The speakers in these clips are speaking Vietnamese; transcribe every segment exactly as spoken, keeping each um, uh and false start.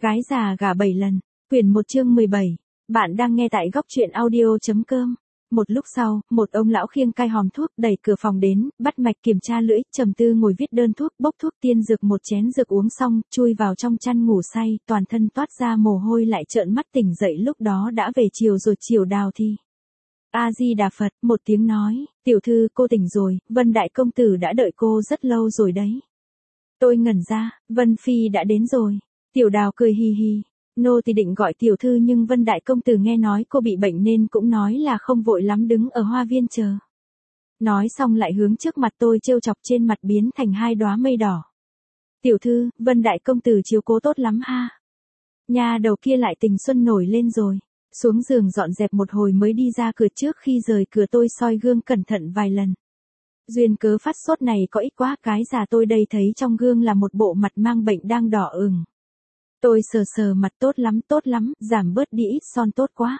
Gái già gả bảy lần, quyển một chương mười bảy. Bạn đang nghe tại góc truyện audio.com. Một lúc sau, một ông lão khiêng cai hòm thuốc đẩy cửa phòng đến, bắt mạch kiểm tra lưỡi, trầm tư ngồi viết đơn thuốc, bốc thuốc tiên dược một chén dược uống xong, chui vào trong chăn ngủ say, toàn thân toát ra mồ hôi lại trợn mắt tỉnh dậy lúc đó đã về chiều rồi. Chiều đào thì A-di-đà Phật, một tiếng nói, tiểu thư cô tỉnh rồi, Vân Đại Công Tử đã đợi cô rất lâu rồi đấy. Tôi ngẩn ra, Vân Phi đã đến rồi. Tiểu đào cười hì hì. Nô thì định gọi tiểu thư nhưng Vân Đại Công Tử nghe nói cô bị bệnh nên cũng nói là không vội lắm, đứng ở hoa viên chờ. Nói xong lại hướng trước mặt tôi trêu chọc, trên mặt biến thành hai đóa mây đỏ. Tiểu thư, Vân Đại Công Tử chiếu cố tốt lắm ha. Nhà đầu kia lại tình xuân nổi lên rồi. Xuống giường dọn dẹp một hồi mới đi ra cửa, trước khi rời cửa tôi soi gương cẩn thận vài lần. Duyên cớ phát sốt này có ít quá, cái già tôi đây thấy trong gương là một bộ mặt mang bệnh đang đỏ ửng. Tôi sờ sờ mặt, tốt lắm tốt lắm, giảm bớt đi ít son tốt quá.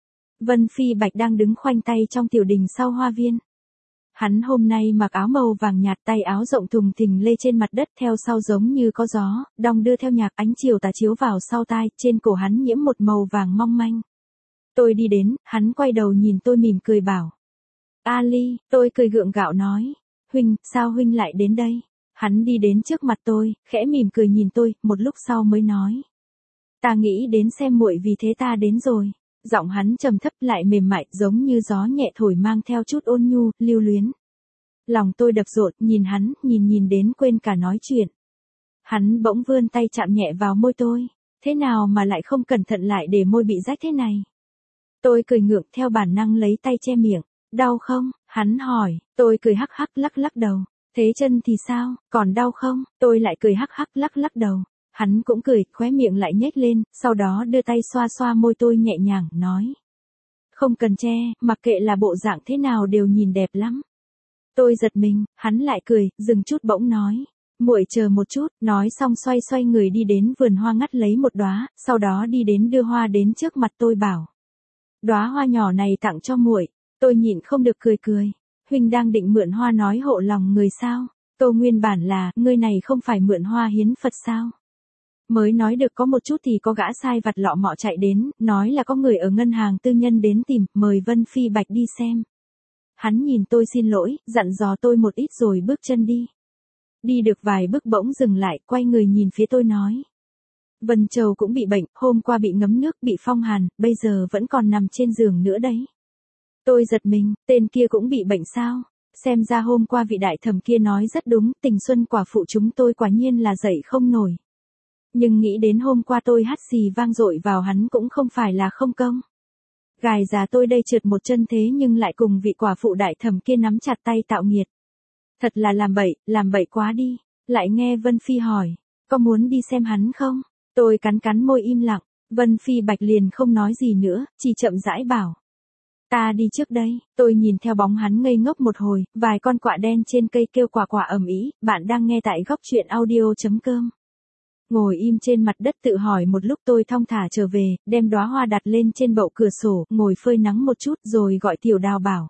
Vân Phi Bạch đang đứng khoanh tay trong tiểu đình sau hoa viên. Hắn hôm nay mặc áo màu vàng nhạt, tay áo rộng thùng thình lê trên mặt đất, theo sau giống như có gió, đong đưa theo nhạc, ánh chiều tà chiếu vào sau tai, trên cổ hắn nhiễm một màu vàng mong manh. Tôi đi đến, hắn quay đầu nhìn tôi mỉm cười bảo. Ali, tôi cười gượng gạo nói. Huynh, sao huynh lại đến đây? Hắn đi đến trước mặt tôi, khẽ mỉm cười nhìn tôi, một lúc sau mới nói. Ta nghĩ đến xem muội vì thế ta đến rồi. Giọng hắn trầm thấp lại mềm mại, giống như gió nhẹ thổi, mang theo chút ôn nhu, lưu luyến. Lòng tôi đập rộn, nhìn hắn, nhìn nhìn đến quên cả nói chuyện. Hắn bỗng vươn tay chạm nhẹ vào môi tôi. Thế nào mà lại không cẩn thận lại để môi bị rách thế này? Tôi cười ngượng, theo bản năng lấy tay che miệng. Đau không? Hắn hỏi. Tôi cười hắc hắc lắc lắc đầu. Thế chân thì sao, còn đau không? Tôi lại cười hắc hắc lắc lắc đầu. Hắn cũng cười, khóe miệng lại nhếch lên, sau đó đưa tay xoa xoa môi tôi nhẹ nhàng, nói. Không cần che, mặc kệ là bộ dạng thế nào đều nhìn đẹp lắm. Tôi giật mình, hắn lại cười, dừng chút bỗng nói. Muội chờ một chút, nói xong xoay xoay người đi đến vườn hoa ngắt lấy một đóa, sau đó đi đến đưa hoa đến trước mặt tôi bảo. Đóa hoa nhỏ này tặng cho muội. Tôi nhịn không được cười cười. Huynh đang định mượn hoa nói hộ lòng người sao? Câu nguyên bản là, ngươi này không phải mượn hoa hiến Phật sao? Mới nói được có một chút thì có gã sai vặt lọ mọ chạy đến, nói là có người ở ngân hàng tư nhân đến tìm, mời Vân Phi Bạch đi xem. Hắn nhìn tôi xin lỗi, dặn dò tôi một ít rồi bước chân đi. Đi được vài bước bỗng dừng lại, quay người nhìn phía tôi nói. Vân Châu cũng bị bệnh, hôm qua bị ngấm nước, bị phong hàn, bây giờ vẫn còn nằm trên giường nữa đấy. Tôi giật mình, tên kia cũng bị bệnh sao? Xem ra hôm qua vị đại thẩm kia nói rất đúng, tình xuân quả phụ chúng tôi quả nhiên là dậy không nổi. Nhưng nghĩ đến hôm qua tôi hắt xì vang dội vào hắn cũng không phải là không công. Gài già tôi đây trượt một chân thế nhưng lại cùng vị quả phụ đại thẩm kia nắm chặt tay tạo nghiệt. Thật là làm bậy, làm bậy quá đi. Lại nghe Vân Phi hỏi, có muốn đi xem hắn không? Tôi cắn cắn môi im lặng, Vân Phi Bạch liền không nói gì nữa, chỉ chậm rãi bảo. Ta đi trước đây. Tôi nhìn theo bóng hắn ngây ngốc một hồi, vài con quạ đen trên cây kêu quả quả ầm ĩ. Bạn đang nghe tại góc truyện audio.com. Ngồi im trên mặt đất tự hỏi một lúc, tôi thong thả trở về, đem đóa hoa đặt lên trên bậu cửa sổ, ngồi phơi nắng một chút rồi gọi Tiểu Đào bảo.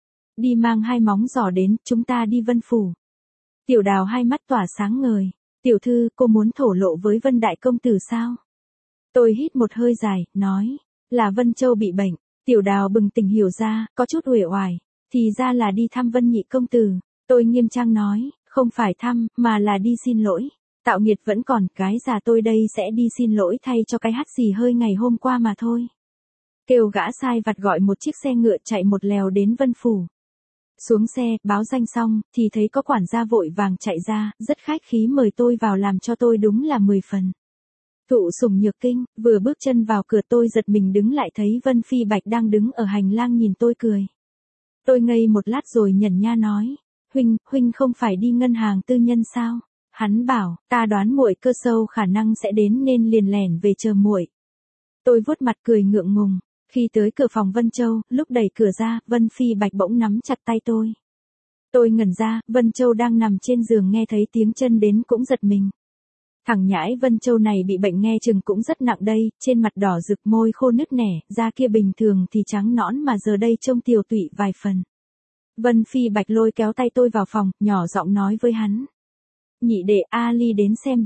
Đi mang hai móng giỏ đến, chúng ta đi Vân Phủ. Tiểu Đào hai mắt tỏa sáng ngời. Tiểu thư, cô muốn thổ lộ với Vân Đại Công Tử sao? Tôi hít một hơi dài, nói. Là Vân Châu bị bệnh. Tiểu Đào bừng tỉnh hiểu ra, có chút uể oải. Thì ra là đi thăm Vân Nhị Công Tử. Tôi nghiêm trang nói, không phải thăm, mà là đi xin lỗi. Tạo nghiệt vẫn còn, cái già tôi đây sẽ đi xin lỗi thay cho cái hắt xì hơi ngày hôm qua mà thôi. Kêu gã sai vặt gọi một chiếc xe ngựa chạy một lèo đến Vân Phủ. Xuống xe, báo danh xong, thì thấy có quản gia vội vàng chạy ra, rất khách khí mời tôi vào, làm cho tôi đúng là mười phần. Thụ sủng nhược kinh, vừa bước chân vào cửa tôi giật mình đứng lại thấy Vân Phi Bạch đang đứng ở hành lang nhìn tôi cười. Tôi ngây một lát rồi nhẩn nha nói, huynh, huynh không phải đi ngân hàng tư nhân sao? Hắn bảo, ta đoán muội cơ sâu khả năng sẽ đến nên liền lẻn về chờ muội. Tôi vuốt mặt cười ngượng ngùng, khi tới cửa phòng Vân Châu, lúc đẩy cửa ra, Vân Phi Bạch bỗng nắm chặt tay tôi. Tôi ngẩn ra, Vân Châu đang nằm trên giường nghe thấy tiếng chân đến cũng giật mình. Thằng nhãi Vân Châu này bị bệnh nghe chừng cũng rất nặng đây, trên mặt đỏ rực, môi khô nứt nẻ, da kia bình thường thì trắng nõn mà giờ đây trông tiều tụy vài phần. Vân Phi Bạch lôi kéo tay tôi vào phòng, nhỏ giọng nói với hắn. Nhị đệ, Ali đến xem đệ.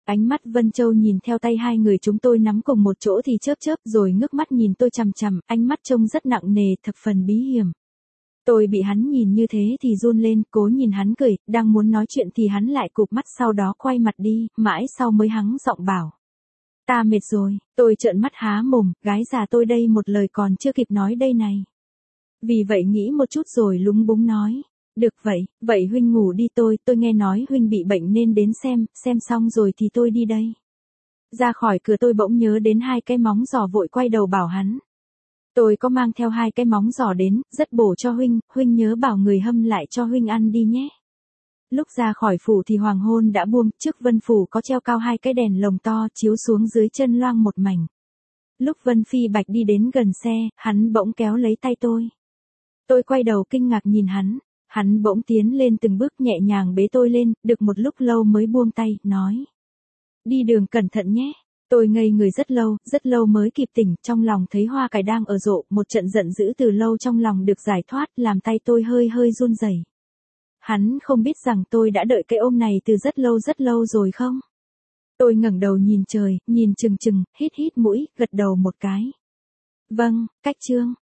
Ánh mắt Vân Châu nhìn theo tay hai người chúng tôi nắm cùng một chỗ thì chớp chớp rồi ngước mắt nhìn tôi chằm chằm, ánh mắt trông rất nặng nề, thập phần bí hiểm. Tôi bị hắn nhìn như thế thì run lên, cố nhìn hắn cười, đang muốn nói chuyện thì hắn lại cụp mắt sau đó quay mặt đi, mãi sau mới hắng giọng bảo. Ta mệt rồi, tôi trợn mắt há mồm, gái già tôi đây một lời còn chưa kịp nói đây này. Vì vậy nghĩ một chút rồi lúng búng nói. Được vậy, vậy huynh ngủ đi tôi, tôi nghe nói huynh bị bệnh nên đến xem, xem xong rồi thì tôi đi đây. Ra khỏi cửa tôi bỗng nhớ đến hai cái móng giò vội quay đầu bảo hắn. Tôi có mang theo hai cái móng giò đến, rất bổ cho huynh, huynh nhớ bảo người hâm lại cho huynh ăn đi nhé. Lúc ra khỏi phủ thì hoàng hôn đã buông, trước Vân phủ có treo cao hai cái đèn lồng to chiếu xuống dưới chân loang một mảnh. Lúc Vân Phi Bạch đi đến gần xe, hắn bỗng kéo lấy tay tôi. Tôi quay đầu kinh ngạc nhìn hắn, hắn bỗng tiến lên từng bước nhẹ nhàng bế tôi lên, được một lúc lâu mới buông tay, nói. Đi đường cẩn thận nhé. Tôi ngây người rất lâu, rất lâu mới kịp tỉnh, trong lòng thấy hoa cải đang ở rộ, một trận giận dữ từ lâu trong lòng được giải thoát, làm tay tôi hơi hơi run rẩy. Hắn không biết rằng tôi đã đợi cái ôm này từ rất lâu rất lâu rồi không? Tôi ngẩng đầu nhìn trời, nhìn chừng chừng, hít hít mũi, gật đầu một cái. Vâng, cách chương.